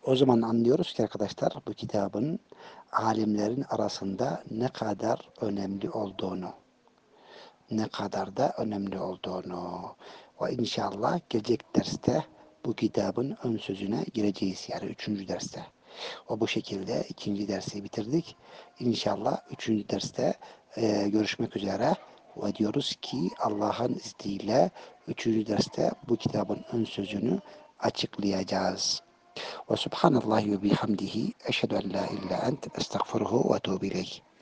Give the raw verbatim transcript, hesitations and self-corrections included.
O zaman anlıyoruz ki arkadaşlar bu kitabın alimlerin arasında ne kadar önemli olduğunu, ne kadar da önemli olduğunu. Ve inşallah gelecek derste bu kitabın ön sözüne gireceğiz. Yani üçüncü derste. O bu şekilde ikinci dersi bitirdik. İnşallah üçüncü derste e, görüşmek üzere. Ve diyoruz ki Allah'ın izniyle üçüncü derste bu kitabın ön sözünü açıklayacağız. Ve subhanallahi ve bihamdihi eşhedü en la ilahe ent estağfiruhu ve etûbü ileyh.